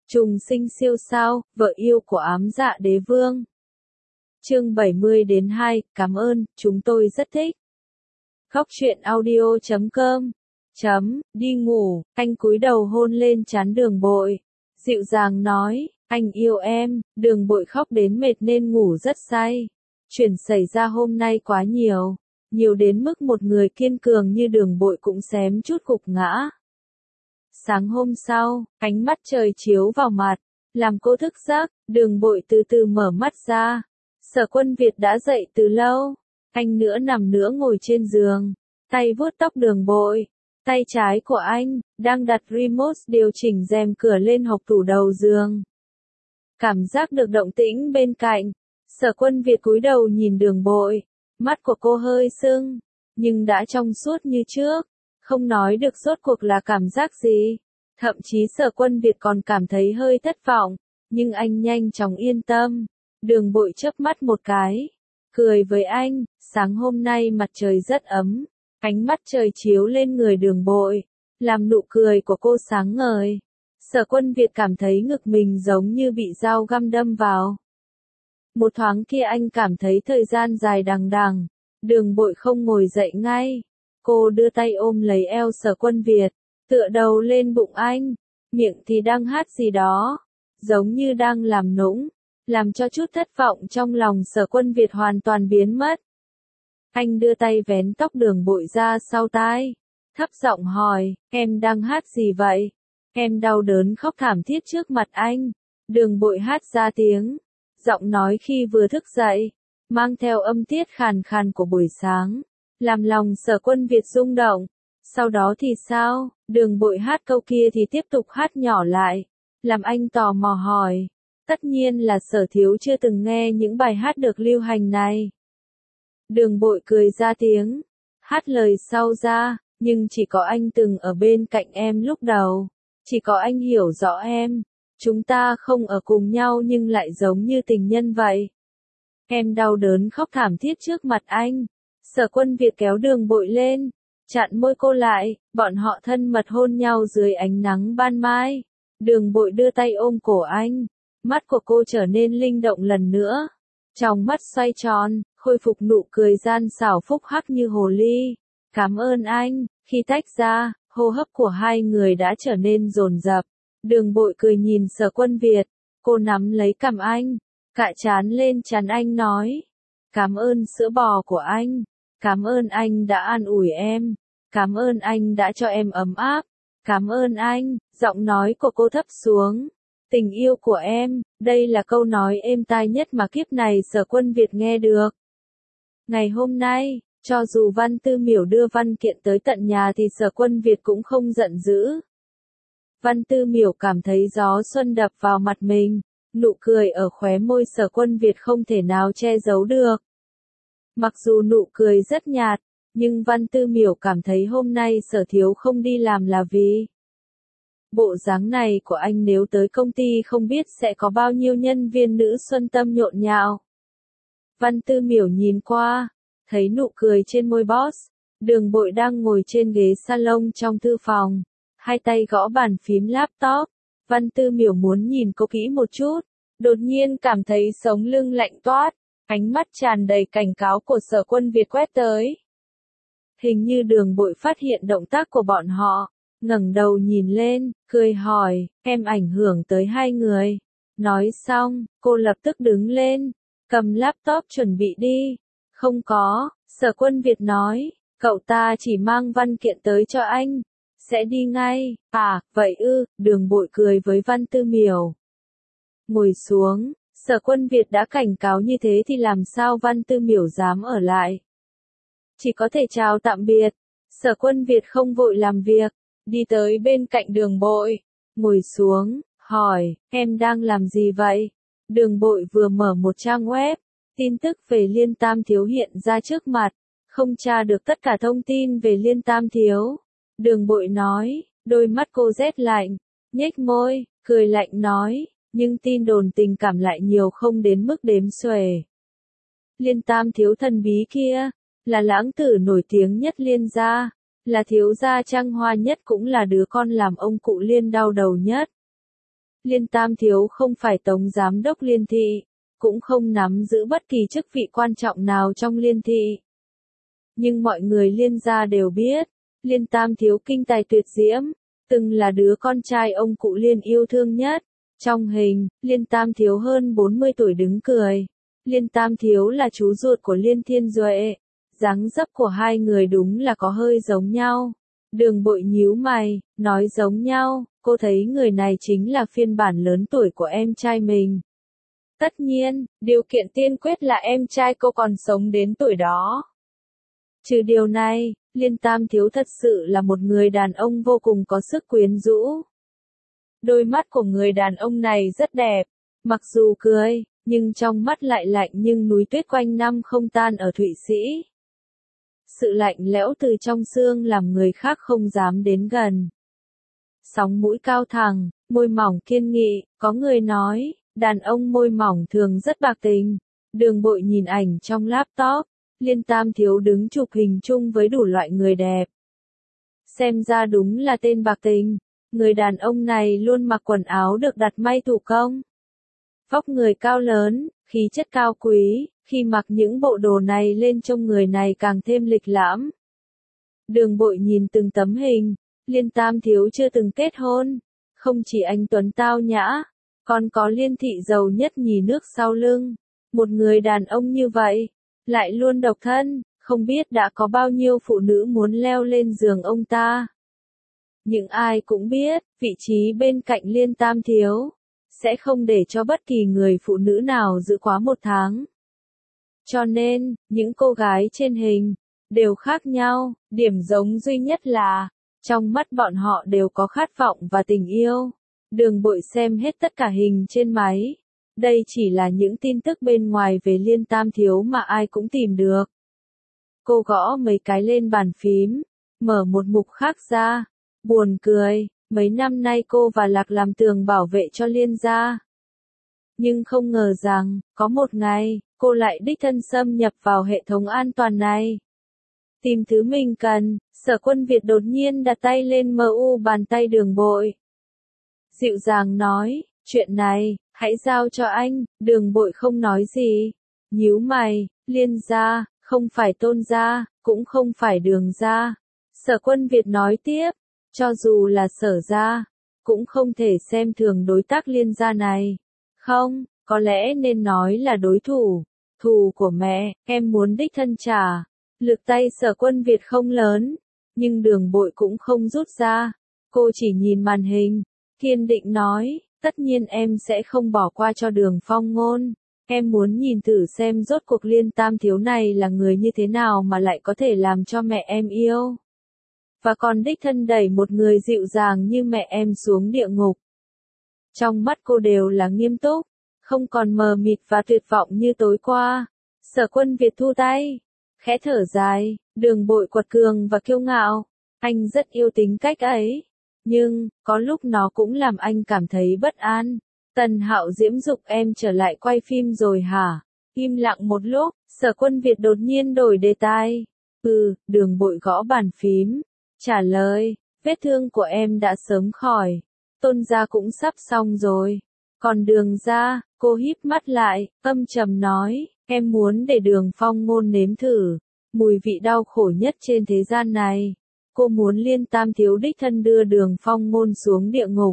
Trùng sinh siêu sao, vợ yêu của ám dạ đế vương. Chương 70-2, cảm ơn, chúng tôi rất thích. Khóc chuyện audio.com. Đi ngủ, anh cúi đầu hôn lên trán Đường Bội. Dịu dàng nói, anh yêu em, Đường Bội khóc đến mệt nên ngủ rất say. Chuyện xảy ra hôm nay quá nhiều. Nhiều đến mức một người kiên cường như Đường Bội cũng xém chút gục ngã. Sáng hôm sau, ánh mắt trời chiếu vào mặt, làm cô thức giấc, Đường Bội từ từ mở mắt ra. Sở Quân Việt đã dậy từ lâu, anh nằm nữa ngồi trên giường, tay vuốt tóc Đường Bội. Tay trái của anh, đang đặt remote điều chỉnh rèm cửa lên hộc tủ đầu giường. Cảm giác được động tĩnh bên cạnh, Sở Quân Việt cúi đầu nhìn Đường Bội, mắt của cô hơi sưng, nhưng đã trong suốt như trước. Không nói được rốt cuộc là cảm giác gì. Thậm chí Sở Quân Việt còn cảm thấy hơi thất vọng, nhưng anh nhanh chóng yên tâm. Đường Bội chớp mắt một cái, cười với anh, sáng hôm nay mặt trời rất ấm, ánh mắt trời chiếu lên người Đường Bội, làm nụ cười của cô sáng ngời. Sở Quân Việt cảm thấy ngực mình giống như bị dao găm đâm vào. Một thoáng kia anh cảm thấy thời gian dài đằng đằng, Đường Bội không ngồi dậy ngay. Cô đưa tay ôm lấy eo Sở Quân Việt, tựa đầu lên bụng anh, miệng thì đang hát gì đó, giống như đang làm nũng, làm cho chút thất vọng trong lòng Sở Quân Việt hoàn toàn biến mất. Anh đưa tay vén tóc Đường Bội ra sau tai, thấp giọng hỏi, em đang hát gì vậy? Em đau đớn khóc thảm thiết trước mặt anh. Đường Bội hát ra tiếng, giọng nói khi vừa thức dậy, mang theo âm tiết khàn khàn của buổi sáng. Làm lòng Sở Quân Việt rung động. Sau đó thì sao? Đường Bội hát câu kia thì tiếp tục hát nhỏ lại. Làm anh tò mò hỏi. Tất nhiên là Sở thiếu chưa từng nghe những bài hát được lưu hành này. Đường Bội cười ra tiếng. Hát lời sau ra, nhưng chỉ có anh từng ở bên cạnh em lúc đầu. Chỉ có anh hiểu rõ em. Chúng ta không ở cùng nhau nhưng lại giống như tình nhân vậy. Em đau đớn khóc thảm thiết trước mặt anh. Sở Quân Việt kéo Đường Bội lên, chặn môi cô lại, bọn họ thân mật hôn nhau dưới ánh nắng ban mai. Đường Bội đưa tay ôm cổ anh, mắt của cô trở nên linh động lần nữa. Trong mắt xoay tròn, khôi phục nụ cười gian xảo phúc hắc như hồ ly. Cảm ơn anh, khi tách ra, hô hấp của hai người đã trở nên dồn dập. Đường Bội cười nhìn Sở Quân Việt, cô nắm lấy cằm anh, cạ trán lên trán anh nói. Cảm ơn sữa bò của anh. Cảm ơn anh đã an ủi em. Cảm ơn anh đã cho em ấm áp. Cảm ơn anh, giọng nói của cô thấp xuống. Tình yêu của em, đây là câu nói êm tai nhất mà kiếp này Sở Quân Việt nghe được. Ngày hôm nay, cho dù Văn Tư Miểu đưa văn kiện tới tận nhà thì Sở Quân Việt cũng không giận dữ. Văn Tư Miểu cảm thấy gió xuân đập vào mặt mình, nụ cười ở khóe môi Sở Quân Việt không thể nào che giấu được. Mặc dù nụ cười rất nhạt, nhưng Văn Tư Miểu cảm thấy hôm nay Sở thiếu không đi làm là vì bộ dáng này của anh nếu tới công ty không biết sẽ có bao nhiêu nhân viên nữ xuân tâm nhộn nhạo. Văn Tư Miểu nhìn qua, thấy nụ cười trên môi boss. Đường Bội đang ngồi trên ghế salon trong thư phòng, hai tay gõ bàn phím laptop. Văn Tư Miểu muốn nhìn cô kỹ một chút, đột nhiên cảm thấy sống lưng lạnh toát. Ánh mắt tràn đầy cảnh cáo của Sở Quân Việt quét tới. Hình như Đường Bội phát hiện động tác của bọn họ, ngẩng đầu nhìn lên, cười hỏi, em ảnh hưởng tới hai người. Nói xong, cô lập tức đứng lên, cầm laptop chuẩn bị đi. Không có, Sở Quân Việt nói, cậu ta chỉ mang văn kiện tới cho anh, sẽ đi ngay. À, vậy ư, Đường Bội cười với Văn Tư Miểu. Ngồi xuống. Sở Quân Việt đã cảnh cáo như thế thì làm sao Văn Tư Miểu dám ở lại. Chỉ có thể chào tạm biệt. Sở Quân Việt không vội làm việc, đi tới bên cạnh Đường Bội, ngồi xuống, hỏi, em đang làm gì vậy? Đường Bội vừa mở một trang web, tin tức về Liên Tam Thiếu hiện ra trước mặt, không tra được tất cả thông tin về Liên Tam Thiếu. Đường Bội nói, đôi mắt cô rét lạnh, nhếch môi, cười lạnh nói. Nhưng tin đồn tình cảm lại nhiều không đến mức đếm xuể. Liên Tam Thiếu thần bí kia, là lãng tử nổi tiếng nhất Liên gia, là thiếu gia trăng hoa nhất cũng là đứa con làm ông cụ Liên đau đầu nhất. Liên Tam Thiếu không phải Tổng Giám đốc Liên Thị, cũng không nắm giữ bất kỳ chức vị quan trọng nào trong Liên Thị. Nhưng mọi người Liên gia đều biết, Liên Tam Thiếu kinh tài tuyệt diễm, từng là đứa con trai ông cụ Liên yêu thương nhất. Trong hình, Liên Tam Thiếu hơn 40 tuổi đứng cười. Liên Tam Thiếu là chú ruột của Liên Thiên Duệ. Dáng dấp của hai người đúng là có hơi giống nhau. Đường Bội nhíu mày, nói giống nhau, cô thấy người này chính là phiên bản lớn tuổi của em trai mình. Tất nhiên, điều kiện tiên quyết là em trai cô còn sống đến tuổi đó. Trừ điều này, Liên Tam Thiếu thật sự là một người đàn ông vô cùng có sức quyến rũ. Đôi mắt của người đàn ông này rất đẹp, mặc dù cười, nhưng trong mắt lại lạnh nhưng núi tuyết quanh năm không tan ở Thụy Sĩ. Sự lạnh lẽo từ trong xương làm người khác không dám đến gần. Sóng mũi cao thẳng, môi mỏng kiên nghị, có người nói, đàn ông môi mỏng thường rất bạc tình. Đường Bội nhìn ảnh trong laptop, Liên Tam Thiếu đứng chụp hình chung với đủ loại người đẹp. Xem ra đúng là tên bạc tình, người đàn ông này luôn mặc quần áo được đặt may thủ công. Vóc người cao lớn, khí chất cao quý, khi mặc những bộ đồ này lên trông người này càng thêm lịch lãm. Đường Bội nhìn từng tấm hình, Liên Tam Thiếu chưa từng kết hôn, không chỉ anh tuấn tao nhã, còn có Liên Thị giàu nhất nhì nước sau lưng. Một người đàn ông như vậy, lại luôn độc thân, không biết đã có bao nhiêu phụ nữ muốn leo lên giường ông ta. Nhưng ai cũng biết, vị trí bên cạnh Liên Tam Thiếu sẽ không để cho bất kỳ người phụ nữ nào giữ quá 1 tháng. Cho nên, những cô gái trên hình đều khác nhau, điểm giống duy nhất là trong mắt bọn họ đều có khát vọng và tình yêu. Đường Bội xem hết tất cả hình trên máy. Đây chỉ là những tin tức bên ngoài về Liên Tam Thiếu mà ai cũng tìm được. Cô gõ mấy cái lên bàn phím, mở một mục khác ra. Buồn cười, mấy năm nay cô và Lạc làm tường bảo vệ cho Liên gia. Nhưng không ngờ rằng, có một ngày, cô lại đích thân xâm nhập vào hệ thống an toàn này. Tìm thứ mình cần, Sở Quân Việt đột nhiên đặt tay lên bàn tay Đường Bội. Dịu dàng nói, chuyện này, hãy giao cho anh. Đường Bội không nói gì. Nhíu mày, Liên gia, không phải Tôn gia, cũng không phải Đường gia. Sở Quân Việt nói tiếp, cho dù là Sở gia, cũng không thể xem thường đối tác Liên gia này. Không, có lẽ nên nói là đối thủ. Thù của mẹ, em muốn đích thân trả. Lực tay Sở Quân Việt không lớn, nhưng Đường Bội cũng không rút ra. Cô chỉ nhìn màn hình, kiên định nói, tất nhiên em sẽ không bỏ qua cho Đường Phong Ngôn. Em muốn nhìn thử xem rốt cuộc Liên Tam Thiếu này là người như thế nào mà lại có thể làm cho mẹ em yêu. Và còn đích thân đẩy một người dịu dàng như mẹ em xuống địa ngục. Trong mắt cô đều là nghiêm túc, không còn mờ mịt và tuyệt vọng như tối qua. Sở Quân Việt thu tay, khẽ thở dài, Đường Bội quật cường và kiêu ngạo. Anh rất yêu tính cách ấy, nhưng, có lúc nó cũng làm anh cảm thấy bất an. Tần Hạo Diễm dục em trở lại quay phim rồi hả? Im lặng một lúc, Sở Quân Việt đột nhiên đổi đề tài. Đường Bội gõ bàn phím, trả lời, vết thương của em đã sớm khỏi. Tôn gia cũng sắp xong rồi. Còn Đường gia, cô híp mắt lại, âm trầm nói, em muốn để Đường Phong Ngôn nếm thử mùi vị đau khổ nhất trên thế gian này. Cô muốn Liên Tam Thiếu đích thân đưa Đường Phong Ngôn xuống địa ngục.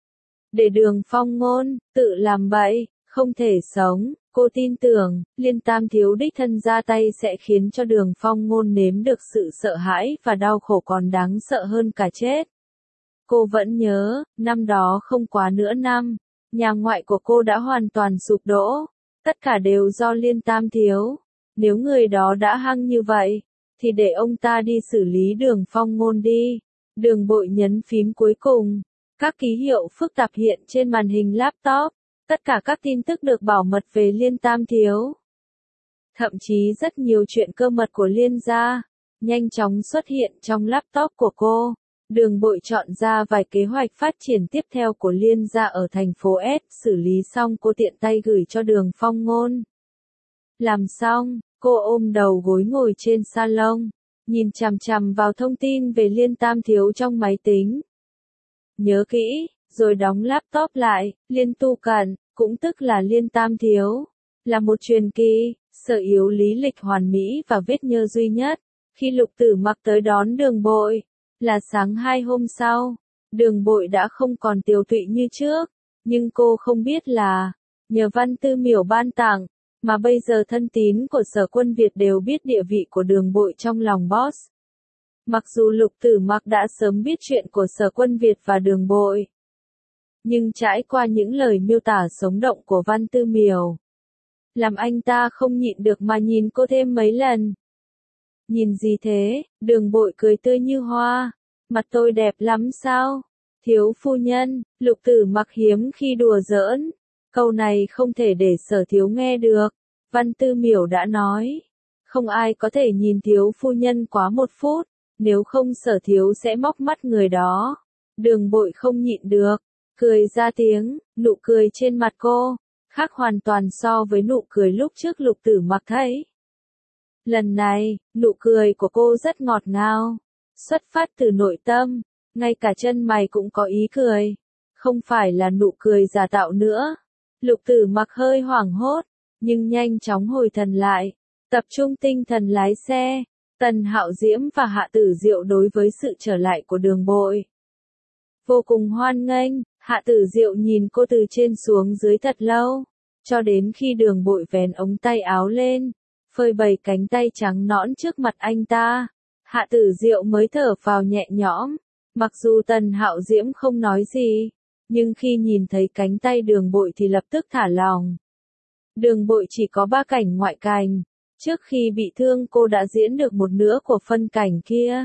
Để Đường Phong Ngôn tự làm bậy, không thể sống. Cô tin tưởng, Liên Tam Thiếu đích thân ra tay sẽ khiến cho Đường Phong Ngôn nếm được sự sợ hãi và đau khổ còn đáng sợ hơn cả chết. Cô vẫn nhớ, năm đó không quá nửa năm, nhà ngoại của cô đã hoàn toàn sụp đổ. Tất cả đều do Liên Tam Thiếu. Nếu người đó đã hăng như vậy, thì để ông ta đi xử lý Đường Phong Ngôn đi. Đường Bội nhấn phím cuối cùng. Các ký hiệu phức tạp hiện trên màn hình laptop. Tất cả các tin tức được bảo mật về Liên Tam Thiếu. Thậm chí rất nhiều chuyện cơ mật của Liên gia, nhanh chóng xuất hiện trong laptop của cô. Đường Bội chọn ra vài kế hoạch phát triển tiếp theo của Liên gia ở thành phố S, xử lý xong cô tiện tay gửi cho Đường Phong Ngôn. Làm xong, cô ôm đầu gối ngồi trên salon, nhìn chằm chằm vào thông tin về Liên Tam Thiếu trong máy tính. Nhớ kỹ, rồi đóng laptop lại. Liên Tu Cận, cũng tức là Liên Tam Thiếu, là một truyền kỳ, sở yếu lý lịch hoàn mỹ và vết nhơ duy nhất. Khi Lục Tử Mặc tới đón Đường Bội, là sáng 2 hôm sau, Đường Bội đã không còn tiều tụy như trước, nhưng cô không biết là, nhờ Văn Tư Miểu ban tặng, mà bây giờ thân tín của Sở Quân Việt đều biết địa vị của Đường Bội trong lòng boss. Mặc dù Lục Tử Mặc đã sớm biết chuyện của Sở Quân Việt và Đường Bội, nhưng trải qua những lời miêu tả sống động của Văn Tư Miểu, làm anh ta không nhịn được mà nhìn cô thêm mấy lần. Nhìn gì thế? Đường Bội cười tươi như hoa. Mặt tôi đẹp lắm sao? Thiếu phu nhân, Lục Tử Mặc hiếm khi đùa giỡn. Câu này không thể để Sở thiếu nghe được. Văn Tư Miểu đã nói, không ai có thể nhìn thiếu phu nhân quá 1 phút, nếu không Sở thiếu sẽ móc mắt người đó. Đường Bội không nhịn được, cười ra tiếng, nụ cười trên mặt cô khác hoàn toàn so với nụ cười lúc trước Lục Tử Mặc thấy. Lần này, nụ cười của cô rất ngọt ngào, xuất phát từ nội tâm, ngay cả chân mày cũng có ý cười, không phải là nụ cười giả tạo nữa. Lục Tử Mặc hơi hoảng hốt, nhưng nhanh chóng hồi thần lại, tập trung tinh thần lái xe. Tần Hạo Diễm và Hạ Tử Diệu đối với sự trở lại của Đường Bội vô cùng hoan nghênh. Hạ Tử Diệu nhìn cô từ trên xuống dưới thật lâu, cho đến khi Đường Bội vén ống tay áo lên, phơi bày cánh tay trắng nõn trước mặt anh ta, Hạ Tử Diệu mới thở phào nhẹ nhõm. Mặc dù Tần Hạo Diễm không nói gì, nhưng khi nhìn thấy cánh tay Đường Bội thì lập tức thả lòng. Đường Bội chỉ có 3 cảnh ngoại cảnh, trước khi bị thương cô đã diễn được 1/2 của phân cảnh kia,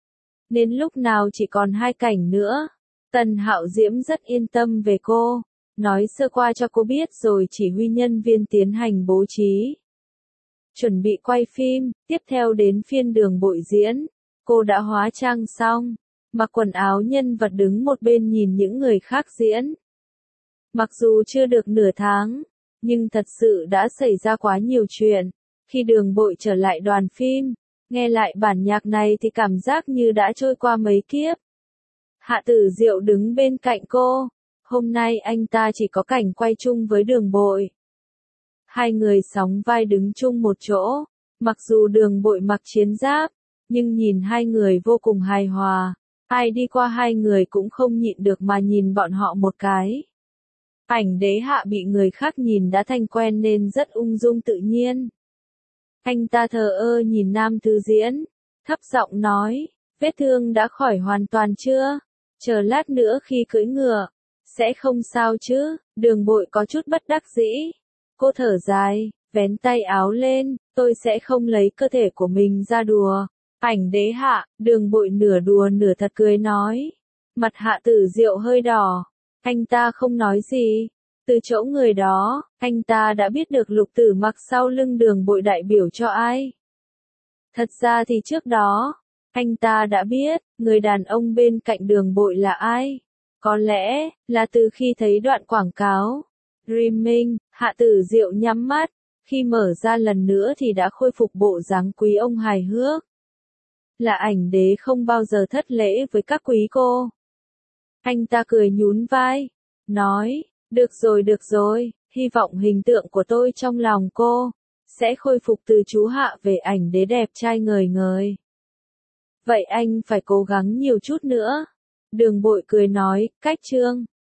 nên lúc nào chỉ còn 2 cảnh nữa. Tần Hạo Diễm rất yên tâm về cô, nói sơ qua cho cô biết rồi chỉ huy nhân viên tiến hành bố trí, chuẩn bị quay phim. Tiếp theo đến phiên Đường Bội diễn, cô đã hóa trang xong, mặc quần áo nhân vật đứng một bên nhìn những người khác diễn. Mặc dù chưa được nửa tháng, nhưng thật sự đã xảy ra quá nhiều chuyện. Khi Đường Bội trở lại đoàn phim, nghe lại bản nhạc này thì cảm giác như đã trôi qua mấy kiếp. Hạ Tử Diệu đứng bên cạnh cô, hôm nay anh ta chỉ có cảnh quay chung với Đường Bội. Hai người sóng vai đứng chung một chỗ, mặc dù Đường Bội mặc chiến giáp, nhưng nhìn hai người vô cùng hài hòa, ai đi qua hai người cũng không nhịn được mà nhìn bọn họ một cái. Ảnh Đế Hạ bị người khác nhìn đã thành quen nên rất ung dung tự nhiên. Anh ta thờ ơ nhìn nam thứ diễn, thấp giọng nói, vết thương đã khỏi hoàn toàn chưa? Chờ lát nữa khi cưỡi ngựa, sẽ không sao chứ? Đường Bội có chút bất đắc dĩ. Cô thở dài, vén tay áo lên, tôi sẽ không lấy cơ thể của mình ra đùa. Ảnh Đế Hạ, Đường Bội nửa đùa nửa thật cười nói. Mặt Hạ Tử Diệu hơi đỏ, anh ta không nói gì. Từ chỗ người đó, anh ta đã biết được Lục Tử Mặc sau lưng Đường Bội đại biểu cho ai. Thật ra thì trước đó, anh ta đã biết, người đàn ông bên cạnh Đường Bội là ai. Có lẽ, là từ khi thấy đoạn quảng cáo. Dreaming, Hạ Tử Diệu nhắm mắt, khi mở ra lần nữa thì đã khôi phục bộ dáng quý ông hài hước. Là Ảnh Đế không bao giờ thất lễ với các quý cô. Anh ta cười nhún vai, nói, được rồi, hy vọng hình tượng của tôi trong lòng cô sẽ khôi phục từ chú Hạ về Ảnh Đế đẹp trai ngời ngời. Vậy anh phải cố gắng nhiều chút nữa. Đường Bội cười nói, cách chương.